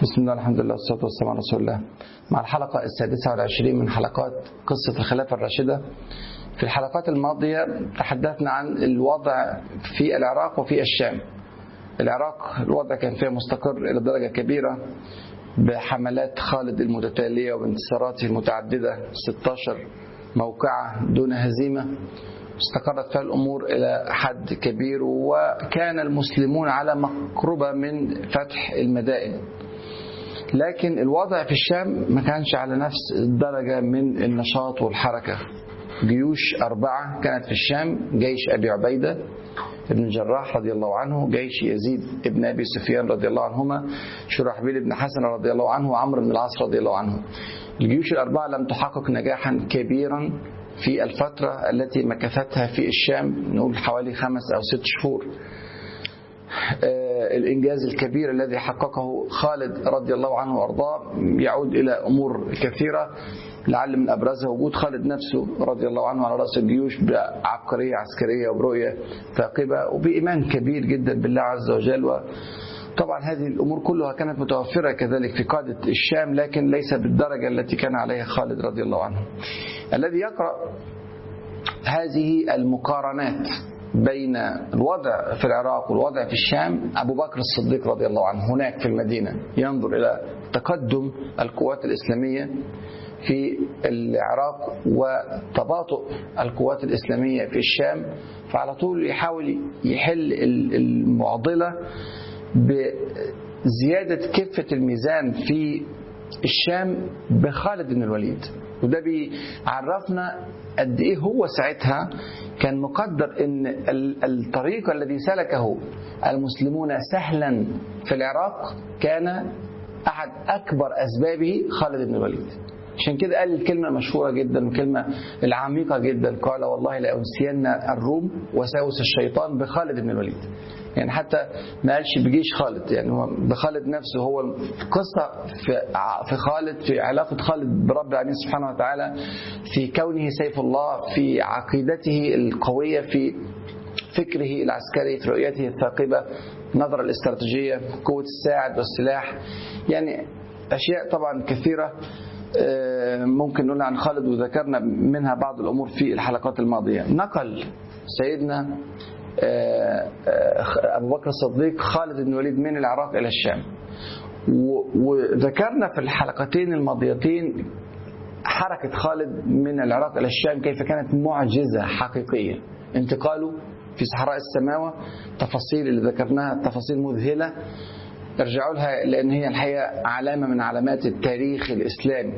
بسم الله الحمد لله والصلاة والسلام على رسول الله. مع الحلقة 26 من حلقات قصة الخلافة الراشدة. في الحلقات الماضية تحدثنا عن الوضع في العراق وفي الشام. العراق الوضع كان فيها مستقر إلى درجة كبيرة بحملات خالد المتتالية وانتصاراته المتعددة، 16 موقعة دون هزيمة، استقرت فيها الأمور إلى حد كبير، وكان المسلمون على مقربة من فتح المدائن. لكن الوضع في الشام ما كانش على نفس الدرجة من النشاط والحركة. جيوش 4 كانت في الشام: جيش أبي عبيدة ابن الجراح رضي الله عنه، جيش يزيد ابن أبي سفيان رضي الله عنهما، شرحبيل بن حسن رضي الله عنه، وعمرو بن العاص رضي الله عنه. الجيوش 4 لم تحقق نجاحا كبيرا في الفترة التي مكثتها في الشام، نقول حوالي 5 أو 6 شهور. الإنجاز الكبير الذي حققه خالد رضي الله عنه وأرضاه يعود إلى أمور كثيرة، لعل من أبرزها وجود خالد نفسه رضي الله عنه على رأس الجيوش بعبقرية عسكرية وبرؤية ثاقبة وبإيمان كبير جدا بالله عز وجل. وطبعا هذه الأمور كلها كانت متوفرة كذلك في قادة الشام، لكن ليس بالدرجة التي كان عليها خالد رضي الله عنه. الذي يقرأ هذه المقارنات بين الوضع في العراق والوضع في الشام أبو بكر الصديق رضي الله عنه هناك في المدينة، ينظر إلى تقدم القوات الإسلامية في العراق وتباطؤ القوات الإسلامية في الشام، فعلى طول يحاول يحل المعضلة بزيادة كفة الميزان في الشام بخالد بن الوليد. وده بيعرفنا قد ايه هو ساعتها كان مقدر ان الطريق الذي سلكه المسلمون سهلا في العراق كان احد اكبر اسبابه خالد بن الوليد. عشان كده قال الكلمة المشهورة جدا والكلمة العميقة جدا، قال: والله لأنسين الروم وساوس الشيطان بخالد بن الوليد. يعني حتى ما قالش بجيش خالد، يعني هو بخالد نفسه. هو القصة في خالد، في علاقة خالد برب العالمين سبحانه وتعالى، في كونه سيف الله، في عقيدته القوية، في فكره العسكري، في رؤيته الثاقبة، نظرة الاستراتيجية، قوة الساعد والسلاح. يعني أشياء طبعا كثيرة ممكن نقول عن خالد، وذكرنا منها بعض الأمور في الحلقات الماضية. نقل سيدنا أبو بكر الصديق خالد بن الوليد من العراق إلى الشام، وذكرنا في الحلقتين الماضيتين حركة خالد من العراق إلى الشام كيف كانت معجزة حقيقية. انتقاله في صحراء السماوة، تفاصيل اللي ذكرناها تفاصيل مذهلة، ارجعوا لها لأن هي الحقيقة علامة من علامات التاريخ الإسلامي.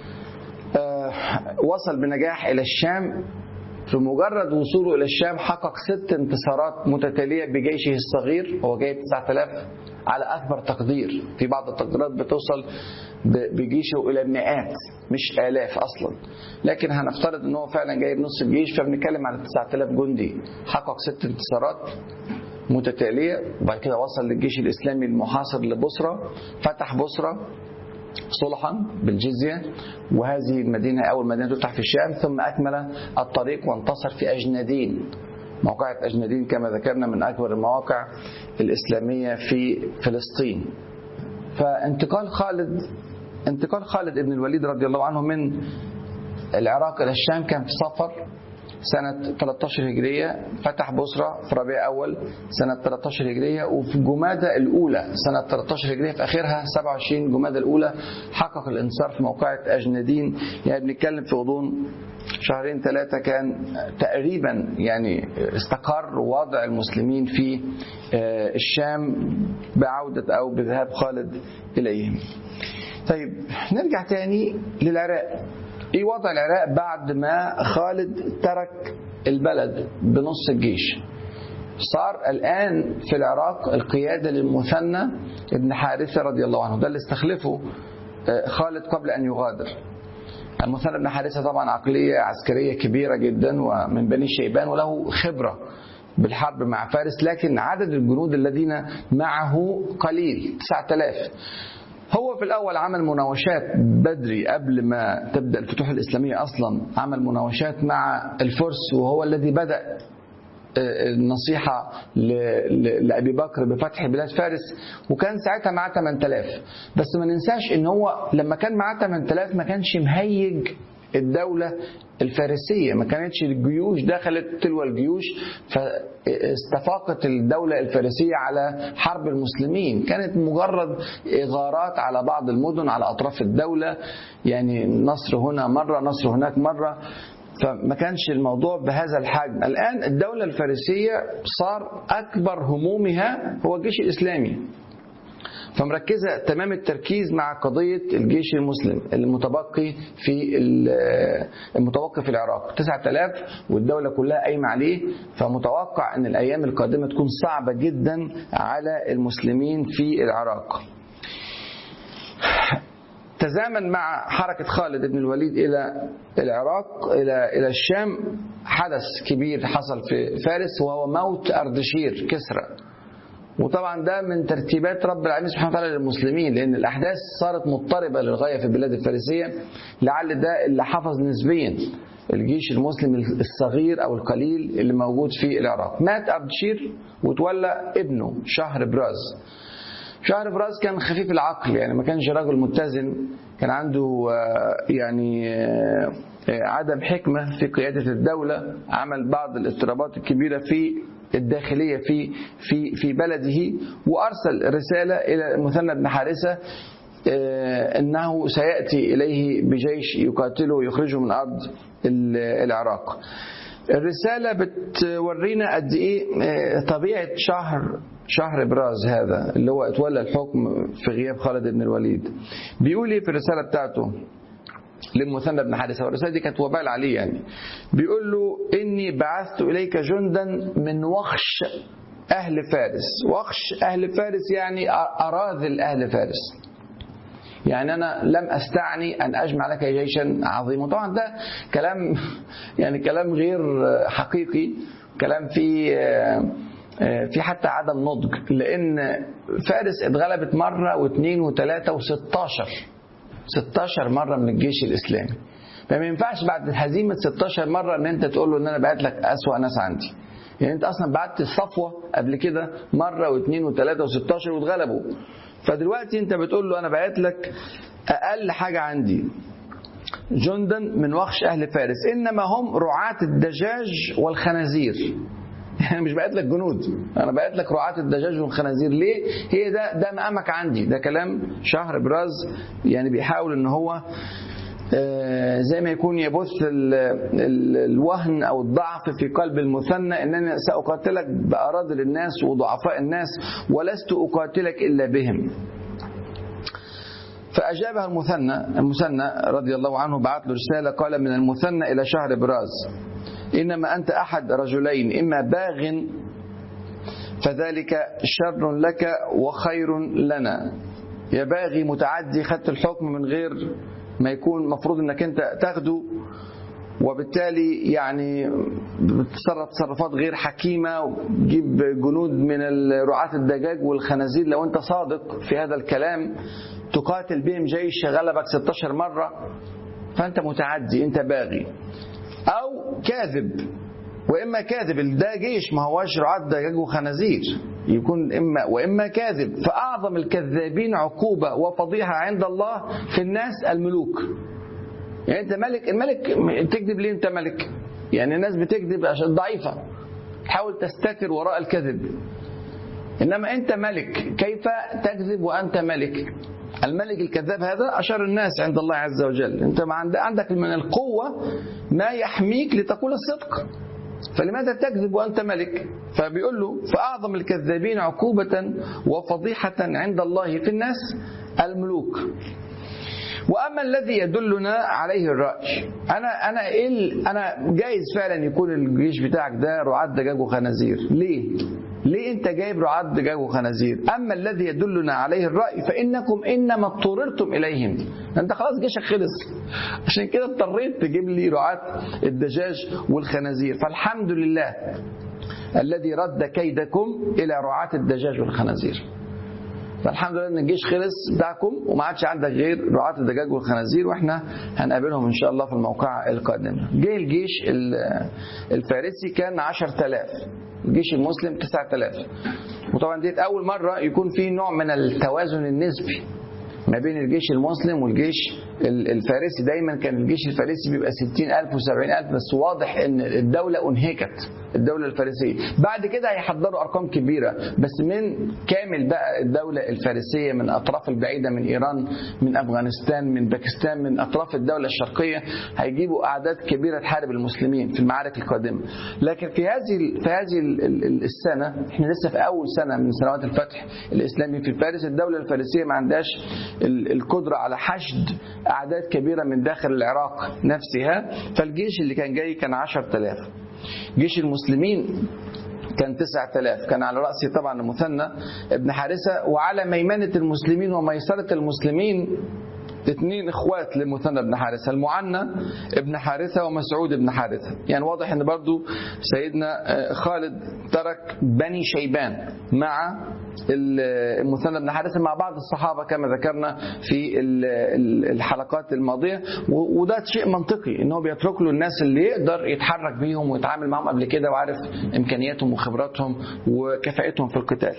وصل بنجاح إلى الشام. في مجرد وصوله إلى الشام حقق 6 انتصارات متتالية بجيشه الصغير، هو جايب 9000 على أكبر تقدير. في بعض التقديرات بتوصل بجيشه إلى مئات مش آلاف أصلا، لكن هنفترض أنه فعلا جايب نص الجيش، فبنتكلم على 9000 جندي. حقق 6 انتصارات متتالية، وبعد كده وصل للجيش الإسلامي المحاصر لبصرة، فتح بصرة صلحا بالجزية، وهذه المدينة أول مدينة تفتح في الشام. ثم أكمل الطريق وانتصر في أجندين، موقعة أجندين كما ذكرنا من أكبر المواقع الإسلامية في فلسطين. فانتقال خالد ابن الوليد رضي الله عنه من العراق إلى الشام كان في صفر سنة 13 هجرية، فتح بصرة في ربيع أول سنة 13 هجرية، وفي جمادى الأولى سنة 13 هجرية في آخرها 27 جمادى الأولى حقق الانتصار في موقعة أجندين. يعني بنتكلم في غضون 2-3 كان تقريبا يعني استقر وضع المسلمين في الشام بعودة أو بذهاب خالد إليهم. طيب نرجع تاني للعراق. ايه وضع العراق بعد ما خالد ترك البلد بنص الجيش؟ صار الآن في العراق القيادة للمثنى ابن حارثة رضي الله عنه، ده اللي استخلفه خالد قبل أن يغادر. المثنى ابن حارثة طبعا عقلية عسكرية كبيرة جدا ومن بني شيبان، وله خبرة بالحرب مع فارس، لكن عدد الجنود الذين معه قليل 9000. هو في الأول عمل مناوشات بدري قبل ما تبدأ الفتوح الإسلامية أصلا، عمل مناوشات مع الفرس، وهو الذي بدأ النصيحة لأبي بكر بفتح بلاد فارس، وكان ساعتها معاه 8000. بس ما ننساش ان هو لما كان معاه 8000 ما كانش مهيج الدولة الفارسية، ما كانتش الجيوش دخلت تلو الجيوش فاستفاقت الدولة الفارسية على حرب المسلمين، كانت مجرد إغارات على بعض المدن على أطراف الدولة، يعني نصر هنا مرة نصر هناك مرة، فما كانش الموضوع بهذا الحجم. الآن الدولة الفارسية صار أكبر همومها هو الجيش الإسلامي، فمركزة تمام التركيز مع قضية الجيش المسلم المتبقي في العراق 9000 والدولة كلها قايمة عليه، فمتوقع أن الأيام القادمة تكون صعبة جدا على المسلمين في العراق. تزامن مع حركة خالد بن الوليد إلى العراق إلى الشام حدث كبير حصل في فارس، وهو موت أردشير كسرى. وطبعا ده من ترتيبات رب العالمين سبحانه وتعالى للمسلمين، لأن الأحداث صارت مضطربة للغاية في البلاد الفارسية، لعل ده اللي حفظ نسبيا الجيش المسلم الصغير أو القليل اللي موجود في العراق. مات أردشير وتولى ابنه شهربراز. شهربراز كان خفيف العقل، يعني ما كانش راجل متزن، كان عنده يعني عدم حكمة في قيادة الدولة، عمل بعض الاضطرابات الكبيرة في الداخلية في بلده، وأرسل رسالة إلى المثنى بن حارثة أنه سيأتي إليه بجيش يقاتله ويخرجه من أرض العراق. الرسالة بتورينا قد إيه طبيعة شهربراز هذا اللي هو اتولى الحكم في غياب خالد بن الوليد. بيقول إيه في الرسالة بتاعته للمثنى بن حارثة، والرسالة دي كانت وبال عليه، يعني بيقول له إني بعثت إليك جندا من وخش أهل فارس. وخش أهل فارس يعني أراذل أهل فارس، يعني أنا لم أستعني أن أجمع لك جيشا عظيما. طبعا ده كلام يعني كلام غير حقيقي، كلام في حتى عدم نضج، لأن فارس اتغلبت مرة واثنين وثلاثة و16 مرة من الجيش الإسلامي. فما ينفعش بعد هزيمة 16 مرة ان انت تقول له ان انا بعت لك أسوأ ناس عندي، يعني انت اصلا بعت الصفوة قبل كده مرة واثنين وثلاثة و16 واتغلبوا، فدلوقتي انت بتقول له انا بعت لك اقل حاجة عندي جندا من وخش اهل فارس انما هم رعاة الدجاج والخنازير. يعني مش بعت لك جنود، انا بعت لك رعاة الدجاج والخنازير. ليه؟ هي ده مقامك عندي. ده كلام شهربراز، يعني بيحاول ان هو زي ما يكون يبث الوهن أو الضعف في قلب المثنى، أنني سأقاتلك بأراذل الناس وضعفاء الناس ولست أقاتلك إلا بهم. فأجابها المثنى رضي الله عنه، بعت له رسالة قال من المثنى إلى شهربراز إنما أنت أحد رجلين، إما باغ فذلك شر لك وخير لنا. يا باغي متعدي، خدت الحكم من غير ما يكون مفروض انك انت تاخده، وبالتالي يعني بتتصرف تصرفات غير حكيمة وتجيب جنود من رعاة الدجاج والخنازير. لو انت صادق في هذا الكلام تقاتل بهم جيش غلبك 16 مرة، فانت متعدي، انت باغي او كاذب. واما كاذب، ده جيش ما هوش رعاة دجاج وخنازير، يكون واما كاذب. فاعظم الكذابين عقوبة وفضيحة عند الله في الناس الملوك. يعني انت ملك، الملك تكذب ليه؟ انت ملك، يعني الناس بتكذب عشان ضعيفة، تحاول تستتر وراء الكذب. انما انت ملك، كيف تكذب وانت ملك؟ الملك الكذاب هذا أشر الناس عند الله عز وجل. انت عندك من القوة ما يحميك لتقول الصدق، فلماذا تكذب وأنت ملك؟ فبيقول له فأعظم الكذابين عقوبة وفضيحة عند الله في الناس الملوك. وأما الذي يدلنا عليه الرأي، أنا جايز فعلا يكون الجيش بتاعك ده رعاة دجاج وخنازير. ليه أنت جايب رعاة دجاج وخنازير؟ أما الذي يدلنا عليه الرأي فإنكم إنما اضطررتم إليهم، أنت خلاص جيشك خلص، عشان كده اضطريت تجيب لي رعاة الدجاج والخنازير. فالحمد لله الذي رد كيدكم إلى رعاة الدجاج والخنازير. فالحمد لله ان الجيش خلص بتاعكم وما عادش عندك غير رعاة الدجاج والخنازير، واحنا هنقابلهم ان شاء الله في الموقعة القادمة. جه الجيش الفارسي كان 10,000، الجيش المسلم 9,000. وطبعا ديت اول مرة يكون في نوع من التوازن النسبي ما بين الجيش المسلم والجيش الفارسي. دايما كان الجيش الفارسي بيبقى 60,000 و70,000، بس واضح ان الدولة انهكت، الدولة الفارسية. بعد كده هيحضروا ارقام كبيرة، بس من كامل بقى الدولة الفارسية من اطراف البعيدة، من ايران، من افغانستان، من باكستان، من اطراف الدولة الشرقية، هيجيبوا اعداد كبيرة تحارب المسلمين في المعارك القادمة. لكن في هذه السنة، احنا لسه في اول سنة من سنوات الفتح الاسلامي في فارس، الدولة الفارسية ما عندهاش القدرة على حشد أعداد كبيرة من داخل العراق نفسها. فالجيش اللي كان جاي كان 10,000. جيش المسلمين كان 9,000. كان على رأسه طبعا المثنى ابن حارثة، وعلى ميمنة المسلمين وميسرة المسلمين 2 اخوات لمثنى بن حارثة، المعنى ابن حارثة ومسعود ابن حارثة. يعني واضح ان برضو سيدنا خالد ترك بني شيبان مع المثنى بن حارثة مع بعض الصحابة كما ذكرنا في الحلقات الماضية. وده شيء منطقي انه بيترك له الناس اللي يقدر يتحرك بيهم ويتعامل معهم قبل كده وعارف امكانياتهم وخبراتهم وكفاءتهم في القتال.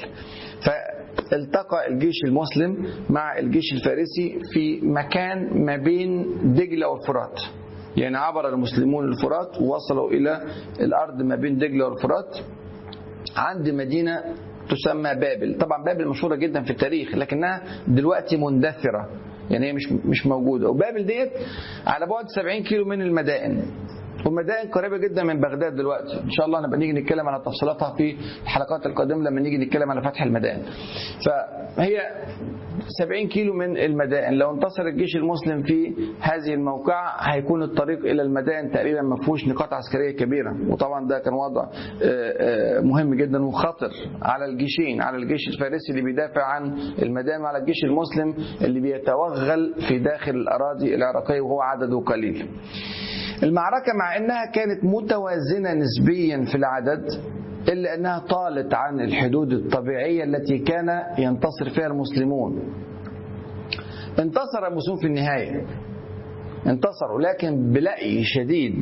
فالتقى الجيش المسلم مع الجيش الفارسي في مكان ما بين دجلة والفرات. يعني عبر المسلمون الفرات ووصلوا إلى الأرض ما بين دجلة والفرات عند مدينة تسمى بابل. طبعا بابل مشهورة جدا في التاريخ، لكنها دلوقتي مندثرة، يعني هي مش موجودة. وبابل ديت على بعد 70 كيلو من المدائن، والمدائن قريبة جدا من بغداد دلوقتي. إن شاء الله نبقى نيجي نتكلم على تفصيلاتها في الحلقات القادمة لما نيجي نتكلم على فتح المدائن. فهي 70 كيلو من المدائن. لو انتصر الجيش المسلم في هذه الموقعة هيكون الطريق إلى المدائن تقريبا ما فيهوش نقاط عسكرية كبيرة. وطبعا ده كان وضع مهم جدا وخطر على الجيشين، على الجيش الفارسي اللي بيدافع عن المدائن وعلى الجيش المسلم اللي بيتوغل في داخل الأراضي العراقية وهو عدده قليل. المعركة مع أنها كانت متوازنة نسبيا في العدد، إلا أنها طالت عن الحدود الطبيعية التي كان ينتصر فيها المسلمون. انتصر المسلمون في النهاية، انتصروا لكن بلأي شديد،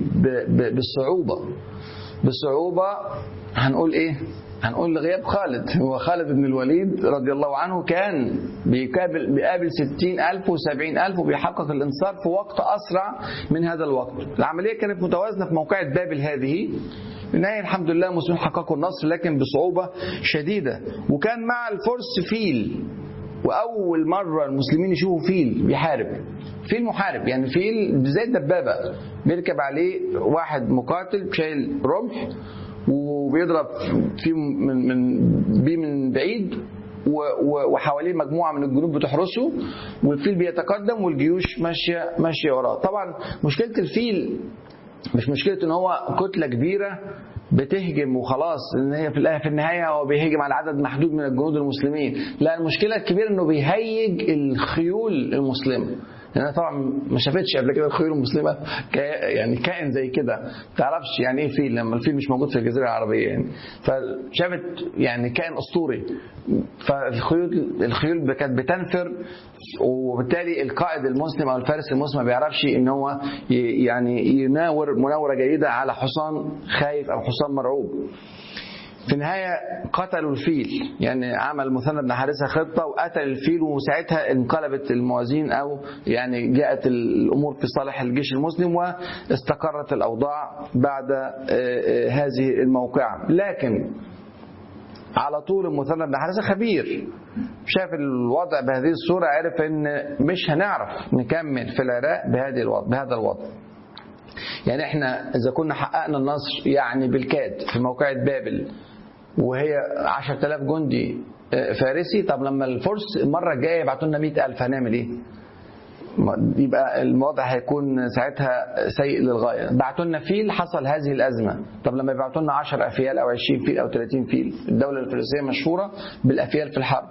بصعوبة. هنقول إيه؟ هنقول لغياب خالد. هو خالد بن الوليد رضي الله عنه كان بيقابل 60,000 و70,000 وبيحقق الانتصار في وقت أسرع من هذا الوقت. العملية كانت متوازنة في موقعة بابل هذه. في النهاية الحمد لله المسلمين حققوا النصر لكن بصعوبة شديدة. وكان مع الفرس فيل، وأول مرة المسلمين يشوفوا فيل بيحارب، فيل محارب، يعني فيل زي الدبابة بيركب عليه واحد مقاتل شايل رمح وبيضرب فيه من بعيد، وحواليه مجموعة من الجنود بتحرسه، والفيل بيتقدم والجيوش ماشية وراه. طبعا مشكلة الفيل مش مشكلة ان هو كتلة كبيرة بتهجم وخلاص، ان هي في النهاية هو بيهجم على عدد محدود من الجنود المسلمين. لا، المشكلة الكبيرة انه بيهيج الخيول المسلمة. أنا طبعا ما شافتش قبل كده الخيول المسلمة يعني كائن زي كده، ما تعرفش يعني ايه فيل لما الفيل مش موجود في الجزيرة العربية يعني. فشافت يعني كائن أسطوري. فالخيول كانت بتنفر، وبالتالي القائد المسلم أو الفارس المسلم ما بيعرفش إن هو يعني يناور مناورة جيدة على حصان خايف أو حصان مرعوب. في النهاية قتلوا الفيل، يعني عمل مثنى بن حارثة خطة وقتل الفيل، وساعتها انقلبت الموازين أو يعني جاءت الأمور في صالح الجيش المسلم واستقرت الأوضاع بعد هذه الموقعة. لكن على طول المثنى بن حارثة خبير، شاف الوضع بهذه الصورة، عرف ان مش هنعرف نكمل في العراق بهذا الوضع. يعني احنا اذا كنا حققنا النصر يعني بالكاد في موقعة بابل وهي 10,000 جندي فارسي، طب لما الفرس المرة الجاية يبعتوا لنا 100,000 هنعمل ايه؟ يبقى الوضع هيكون ساعتها سيء للغاية. بعتوا لنا فيل، حصل هذه الأزمة. طب لما يبعتوا لنا 10 أفيال أو 20 فيل أو 30 فيل، الدولة الفارسية مشهورة بالأفيال في الحرب.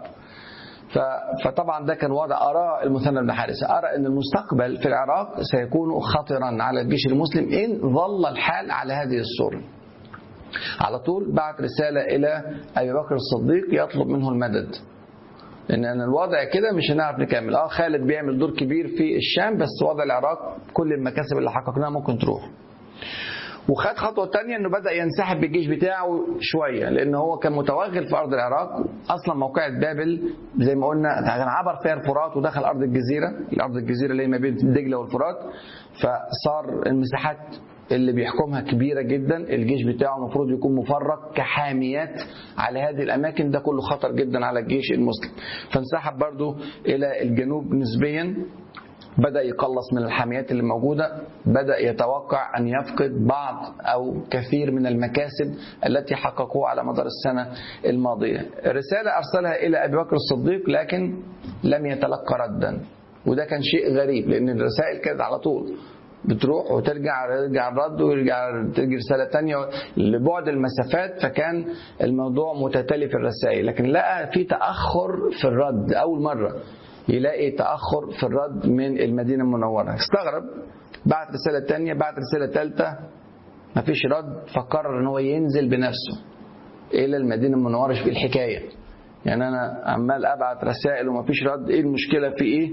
فطبعا ده كان وضع أرى المثنى بن حارثة، أرى أن المستقبل في العراق سيكون خطرا على الجيش المسلم إن ظل الحال على هذه الصورة. على طول بعت رسالة إلى أبي بكر الصديق يطلب منه المدد، ان الوضع كده مش هنعرف نكمل. خالد بيعمل دور كبير في الشام، بس وضع العراق كل المكاسب اللي حققناها ممكن تروح. وخد خطوة تانية انه بدأ ينسحب بالجيش بتاعه شوية، لان هو كان متوغل في ارض العراق. اصلا موقعة بابل زي ما قلنا كان عبر فيها الفرات ودخل ارض الجزيرة، الارض الجزيرة اللي هي ما بين دجلة والفرات، فصار المساحات اللي بيحكمها كبيرة جدا. الجيش بتاعه المفروض يكون مفرق كحاميات على هذه الاماكن، ده كله خطر جدا على الجيش المسلم. فانسحب برضو الى الجنوب نسبيا، بدأ يقلص من الحاميات اللي موجودة، بدأ يتوقع أن يفقد بعض أو كثير من المكاسب التي حققوها على مدار السنة الماضية. رسالة أرسلها إلى أبي بكر الصديق لكن لم يتلقى ردا، وده كان شيء غريب لأن الرسائل كانت على طول بتروح وترجع، يرجع الرد ويرجع تيجي رسالة تانية لبعد المسافات، فكان الموضوع متتالي في الرسائل. لكن لقى في تأخر في الرد، أول مرة يلاقي تأخر في الرد من المدينة المنورة. استغرب، بعت رسالة تانية، بعت رسالة ثالثة، مفيش رد، فقرر ان هو ينزل بنفسه إلى المدينة المنورة. في الحكاية يعني أنا عمال أبعت رسائل ومفيش رد، إيه المشكلة في إيه؟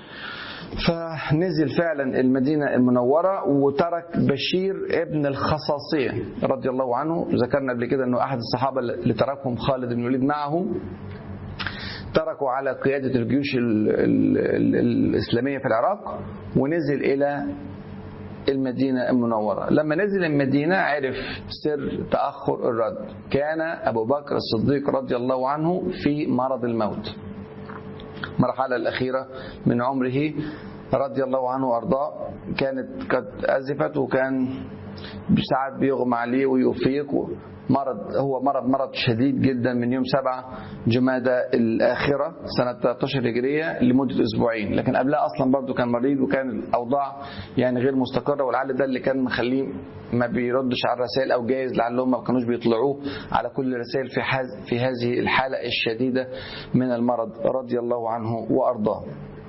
فنزل فعلا المدينة المنورة وترك بشير ابن الخصاصية رضي الله عنه. ذكرنا قبل كده أنه أحد الصحابة اللي تركهم خالد بن الوليد معه، تركوا على قيادة الجيوش الإسلامية في العراق ونزل إلى المدينة المنورة. لما نزل المدينة عرف سر تأخر الرد. كان أبو بكر الصديق رضي الله عنه في مرض الموت، مرحلة الأخيرة من عمره رضي الله عنه وأرضاه، كانت قد أزفت وكان ساعات بيغمى عليه ويفيق. هو مرض شديد جدا من يوم 7 جمادى الآخرة سنة 13 هجرية لمدة أسبوعين. لكن قبلها أصلا برضو كان مريض وكان الأوضاع يعني غير مستقرة، ولعل ده اللي كان مخليه ما بيردش على الرسائل، أو جايز لعلهم ما كانوش بيطلعوه على كل الرسائل في هذه الحالة الشديدة من المرض رضي الله عنه وأرضاه.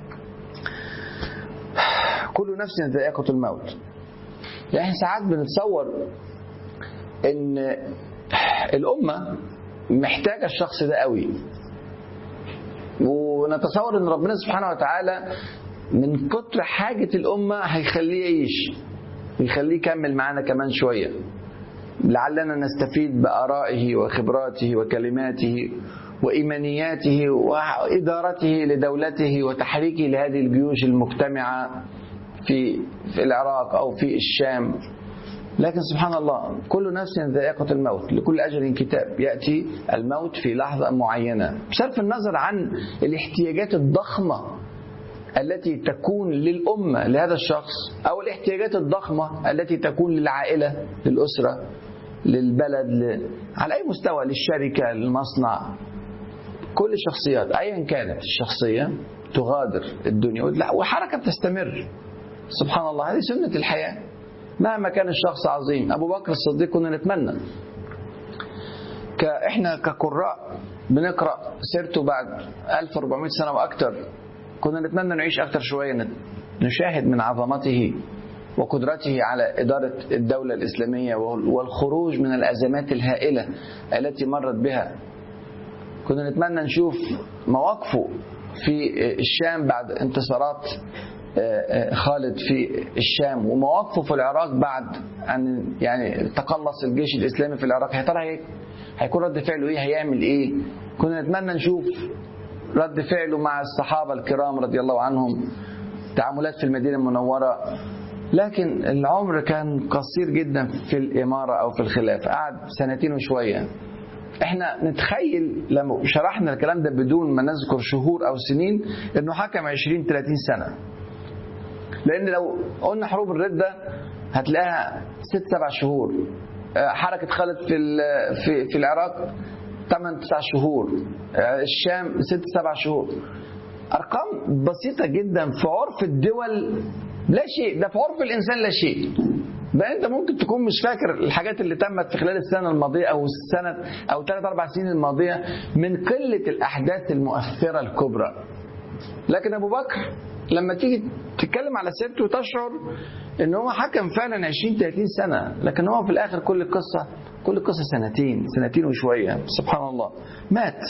كل نفس ذائقة الموت. يعني ساعات بنتصور ان الأمة محتاجة الشخص ده قوي، ونتصور ان ربنا سبحانه وتعالى من كتر حاجة الأمة هيخليه يعيش، ويخليه يكمل معانا كمان شوية، لعلنا نستفيد بآرائه وخبراته وكلماته وإيمانياته وإدارته لدولته وتحريكه لهذه الجيوش المجتمعة في العراق أو في الشام. لكن سبحان الله كل نفس ذائقة الموت، لكل أجل كتاب، يأتي الموت في لحظة معينة. بصرف النظر عن الاحتياجات الضخمة التي تكون للأمة لهذا الشخص، أو الاحتياجات الضخمة التي تكون للعائلة، للأسرة، للبلد، على أي مستوى، للشركة، للمصنع، كل الشخصيات أيا كانت الشخصية تغادر الدنيا وحركة تستمر. سبحان الله، هذه سنة الحياة مهما كان الشخص عظيم. أبو بكر الصديق كنا نتمنى إحنا كقراء بنقرأ سيرته بعد 1400 سنة وأكثر، كنا نتمنى نعيش أكثر شوية، نشاهد من عظمته وقدرته على إدارة الدولة الإسلامية والخروج من الأزمات الهائلة التي مرت بها. كنا نتمنى نشوف مواقفه في الشام بعد انتصارات خالد في الشام، ومواقفه في العراق بعد أن يعني تقلص الجيش الإسلامي في العراق. يا ترى هيكون رد فعله إيه؟ هيعمل إيه؟ كنا نتمنى نشوف رد فعله مع الصحابة الكرام رضي الله عنهم، تعاملات في المدينة المنورة. لكن العمر كان قصير جدا في الإمارة أو في الخلافة، قعد 2 سنين وشوية. احنا نتخيل لما شرحنا الكلام ده بدون ما نذكر شهور أو سنين انه حكم 20-30 سنة، لأن لو قلنا حروب الردة هتلاقيها 6-7 شهور، حركة خالد في العراق 8-9 شهور، الشام 6-7 شهور. أرقام بسيطة جدا في عرف الدول لا شيء، ده في عرف الإنسان لا شيء. بقى أنت ممكن تكون مش فاكر الحاجات اللي تمت في خلال السنة الماضية أو السنة أو 3-4 سنين الماضية من قلة الأحداث المؤثرة الكبرى. لكن أبو بكر لما تيجي تتكلم على سيرته تشعر إن هو حكم فعلا 20-30 سنة، لكن هو في الآخر كل قصة 2 سنين وشوية. سبحان الله، مات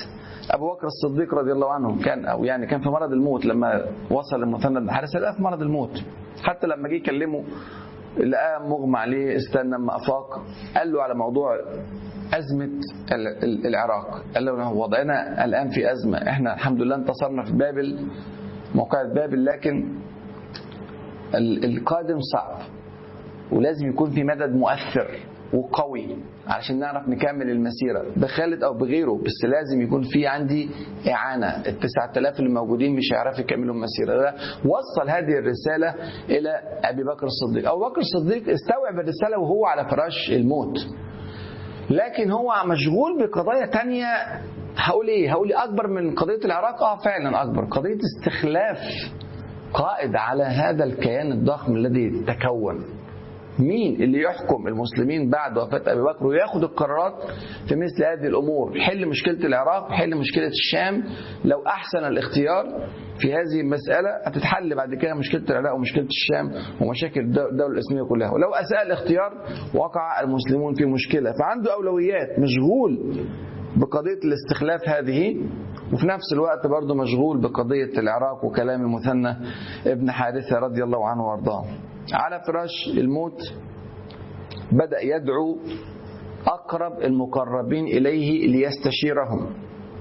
أبو بكر الصديق رضي الله عنه كان في مرض الموت لما وصل المثنى بن حارثة، لقاه في مرض الموت. حتى لما جه يكلمه لقاه مغمى عليه، استنى لما أفاق قال له على موضوع أزمة العراق، قال له وضعنا الآن في أزمة، احنا الحمد لله انتصرنا في بابل، موقعة بابل، لكن القادم صعب ولازم يكون في مدد مؤثر وقوي علشان نعرف نكمل المسيرة بخالد أو بغيره، بس لازم يكون في عندي إعانة. 9000 اللي موجودين مش هيعرفوا يكملوا المسيرة. ده وصل هذه الرسالة إلى أبي بكر الصديق. أبو بكر الصديق استوعب الرسالة وهو على فراش الموت، لكن هو مشغول بقضايا تانية. هقول أكبر من قضية العراق؟ فعلا أكبر، قضية استخلاف قائد على هذا الكيان الضخم الذي تكون. مين اللي يحكم المسلمين بعد وفاة أبي بكر وياخد القرارات في مثل هذه الأمور؟ حل مشكلة العراق، حل مشكلة الشام. لو أحسن الاختيار في هذه المسألة هتتحل بعد كده مشكلة العراق ومشكلة الشام ومشاكل الدولة الإسلامية كلها. ولو أساء الاختيار وقع المسلمون في مشكلة. فعنده أولويات، مشغول بقضية الاستخلاف هذه، وفي نفس الوقت برضه مشغول بقضية العراق وكلام المثنى ابن حارثة رضي الله عنه وارضاه. على فراش الموت بدأ يدعو أقرب المقربين إليه ليستشيرهم.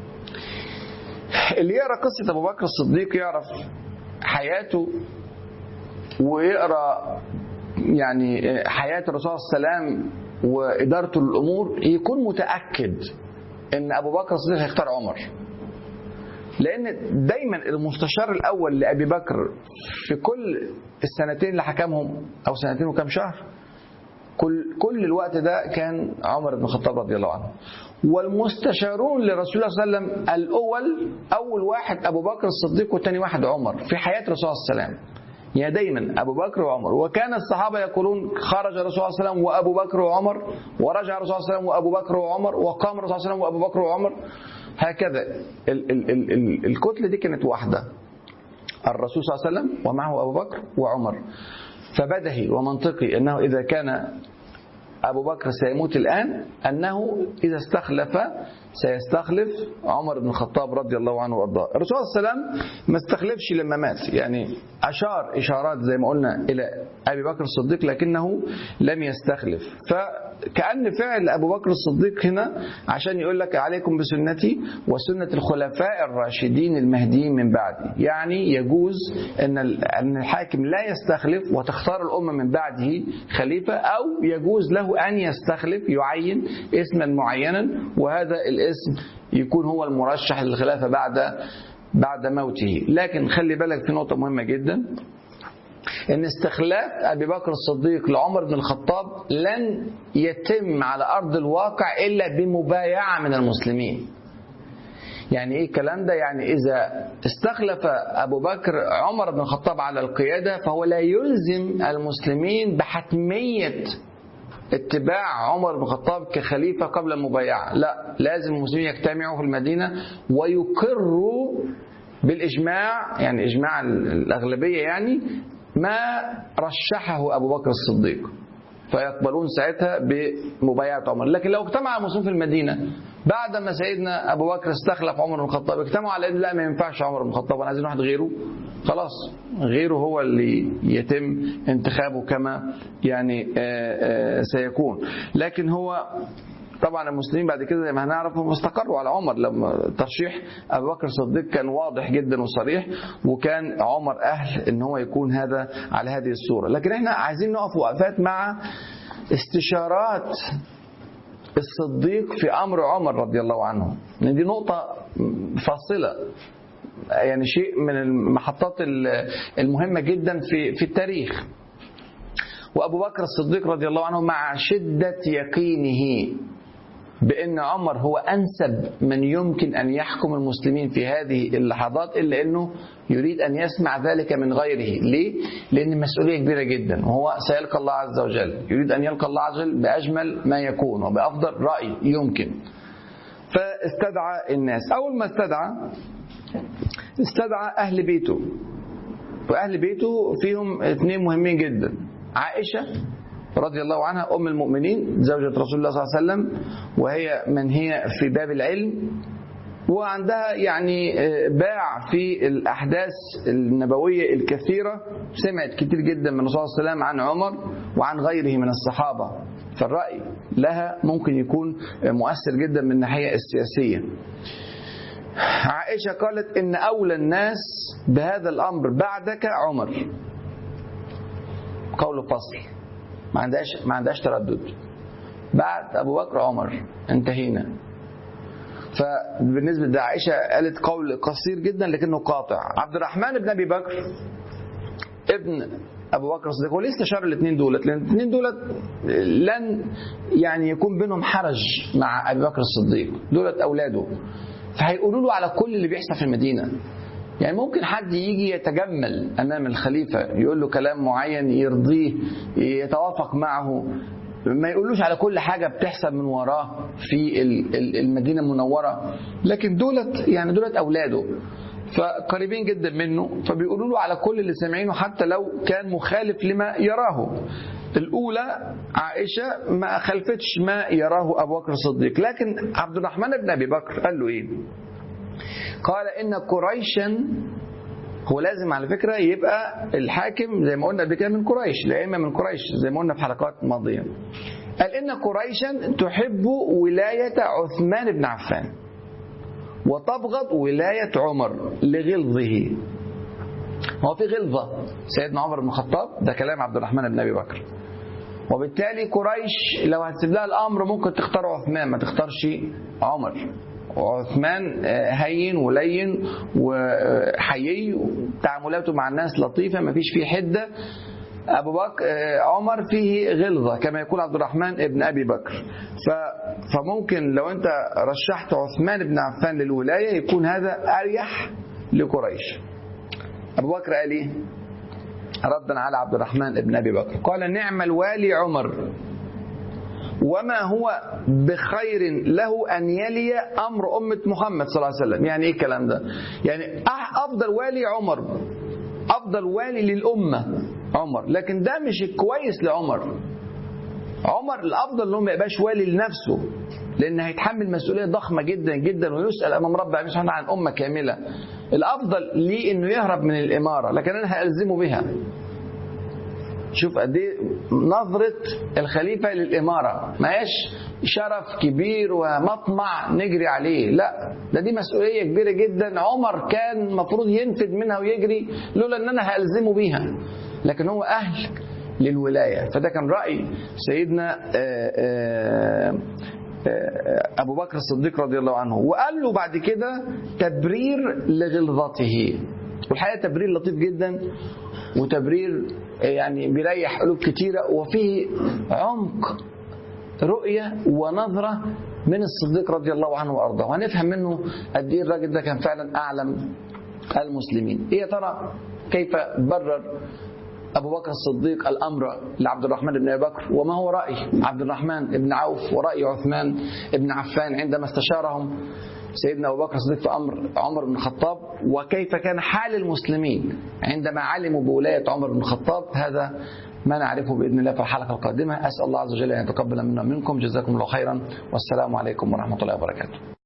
اللي يقرأ قصة أبو بكر الصديق يعرف حياته ويقرأ حياة الرسول صلى الله عليه وسلم وإدارته للأمور، يكون متأكد إن أبو بكر الصديق هيختار عمر. لأن دايما المستشار الأول لأبي بكر في كل السنتين اللي حكمهم، أو سنتين وكم شهر، كل الوقت ده كان عمر بن الخطاب رضي الله عنه. والمستشارون لرسول الله صلى الله عليه وسلم أول واحد أبو بكر الصديق والثاني واحد عمر في حياة الرسول صلى الله عليه وسلم. يعني دايما أبو بكر وعمر. وكان الصحابة يقولون خرج الرسول صلى الله عليه وسلم وأبو بكر وعمر، ورجع الرسول صلى الله عليه وسلم وأبو بكر وعمر، وقام الرسول صلى الله عليه وسلم وأبو بكر وعمر. هكذا الكتلة دي كانت واحدة، الرسول صلى الله عليه وسلم ومعه أبو بكر وعمر. فبدهي ومنطقي أنه إذا كان أبو بكر سيموت الآن أنه إذا استخلف سيستخلف عمر بن الخطاب رضي الله عنه وارضاه. الرسول صلى الله عليه وسلم ما استخلفش لما مات، يعني أشار إشارات زي ما قلنا إلى أبي بكر الصديق لكنه لم يستخلف. فكأن فعل أبو بكر الصديق هنا عشان يقول لك عليكم بسنتي وسنة الخلفاء الراشدين المهديين من بعدي. يعني يجوز أن الحاكم لا يستخلف وتختار الأمة من بعده خليفة، أو يجوز له أن يستخلف، يعين اسما معينا وهذا الاسم يكون هو المرشح للخلافة بعد موته. لكن خلي بالك في نقطة مهمة جدا، ان استخلاف أبي بكر الصديق لعمر بن الخطاب لن يتم على أرض الواقع إلا بمبايعة من المسلمين. يعني إيه الكلام ده؟ يعني إذا استخلف أبو بكر عمر بن الخطاب على القيادة فهو لا يلزم المسلمين بحتمية اتباع عمر بن الخطاب كخليفة قبل المبايعة. لا، لازم المسلمين يجتمعوا في المدينة ويقروا بالإجماع، يعني إجماع الأغلبية، يعني ما رشحه أبو بكر الصديق، فيقبلون ساعتها بمبايعة عمر. لكن لو اجتمع المسلمين في المدينة بعد ما سيدنا أبو بكر استخلف عمر بن الخطاب، اجتمعوا على لا ما ينفعش عمر بن الخطاب، أنا عايزين واحد غيره، خلاص غيره هو اللي يتم انتخابه كما يعني سيكون. لكن هو طبعا المسلمين بعد كده زي ما هنعرف هم استقروا على عمر، لما ترشيح أبو بكر الصديق كان واضح جدا وصريح، وكان عمر أهل ان هو يكون هذا على هذه الصورة. لكن احنا عايزين نقف وقفات مع استشارات الصديق في أمر عمر رضي الله عنه، لأن دي نقطة فاصلة، يعني شيء من المحطات المهمة جدا في التاريخ. وأبو بكر الصديق رضي الله عنه مع شدة يقينه بأن عمر هو أنسب من يمكن أن يحكم المسلمين في هذه اللحظات، إلا أنه يريد أن يسمع ذلك من غيره. ليه؟ لأن مسؤولية كبيرة جدا، وهو سيلقى الله عز وجل، يريد أن يلقى الله عز وجل بأجمل ما يكون وبأفضل رأي يمكن. فاستدعى الناس. أول ما استدعى أهل بيته، وأهل بيته فيهم اثنين مهمين جدا: عائشة رضي الله عنها أم المؤمنين زوجة رسول الله صلى الله عليه وسلم، وهي من هي في باب العلم وعندها يعني باع في الأحداث النبوية الكثيرة، سمعت كتير جدا من الرسول صلى الله عليه وسلم عن عمر وعن غيره من الصحابة، فالرأي لها ممكن يكون مؤثر جدا من الناحية السياسية. عائشة قالت إن أولى الناس بهذا الأمر بعدك عمر، قول فصل، ما عندهاش تردد، بعد أبو بكر عمر، انتهينا. فبالنسبة لعائشة قالت قول قصير جدا لكنه قاطع. عبد الرحمن بن أبي بكر ابن أبو بكر الصديق، هو ليه استشار الاثنين دولت؟ لأن الاثنين دولت لن يعني يكون بينهم حرج مع أبي بكر الصديق، دولت أولاده، فهيقولوا له على كل اللي بيحصل في المدينة. يعني ممكن حد يجي يتجمل أمام الخليفة يقول له كلام معين يرضيه يتوافق معه، ما يقولوش على كل حاجة بتحصل من وراه في المدينة المنورة، لكن دولت أولاده فقريبين جدا منه، فبيقولوا له على كل اللي سمعينه حتى لو كان مخالف لما يراه. الأولى عائشة ما خلفتش ما يراه أبو بكر الصديق، لكن عبد الرحمن بن أبي بكر قال له إيه؟ قال إن قريشا، هو لازم على فكرة يبقى الحاكم زي ما قلنا قبل كده من قريش، الأئمة من قريش زي ما قلنا في حلقات ماضية. قال إن قريشا تحب ولاية عثمان بن عفان وتبغض ولاية عمر لغلظه. هو في غلظة سيدنا عمر بن الخطاب، ده كلام عبد الرحمن بن أبي بكر، وبالتالي قريش لو هتسيب لها الأمر ممكن تختار عثمان ما تختارش عمر، وعثمان هين ولين وحيي، تعاملاته مع الناس لطيفة ما فيش فيه حدة. أبو بكر عمر فيه غلظة كما يقول عبد الرحمن بن أبي بكر. فممكن لو أنت رشحت عثمان بن عفان للولاية يكون هذا أريح لقريش. أبو بكر قال إيه ردا على عبد الرحمن بن أبي بكر؟ قال نعم الوالي عمر وما هو بخير له أن يلي أمر أمة محمد صلى الله عليه وسلم. يعني إيه الكلام ده؟ يعني أفضل والي عمر، أفضل والي للأمة عمر، لكن ده مش الكويس لعمر. عمر الأفضل أنه ما يبقاش والي لنفسه، لأن هيتحمل مسؤولية ضخمة جدا جدا ويسأل أمام رب العالمين سبحانه عن أمة كاملة. الأفضل ليه أنه يهرب من الإمارة، لكن أنا هألزمه بها. شوف قد ايه نظرة الخليفة للإمارة، ما هيش شرف كبير ومطمع نجري عليه، لا، دي مسؤولية كبيرة جدا. عمر كان مفروض ينفذ منها ويجري لولا أن أنا هألزمه بيها، لكن هو أهل للولاية. فده كان رأي سيدنا أبو بكر الصديق رضي الله عنه. وقال له بعد كده تبرير لغلظته، والحقيقة تبرير لطيف جدا وتبرير يعني بيريح قلوب كتيرة، وفيه عمق رؤية ونظرة من الصديق رضي الله عنه وأرضاه، وهنفهم منه قد إيه الراجل ده كان فعلا أعلم المسلمين. إيه ترى كيف برر أبو بكر الصديق الأمر لعبد الرحمن بن أبي بكر، وما هو رأي عبد الرحمن بن عوف ورأي عثمان بن عفان عندما استشارهم سيدنا أبو بكر الصديق في أمر عمر بن الخطاب، وكيف كان حال المسلمين عندما علموا بولاية عمر بن الخطاب. هذا ما نعرفه بإذن الله في الحلقة القادمة. أسأل الله عز وجل أن يتقبل منا ومنكم. جزاكم الله خيرا، والسلام عليكم ورحمة الله وبركاته.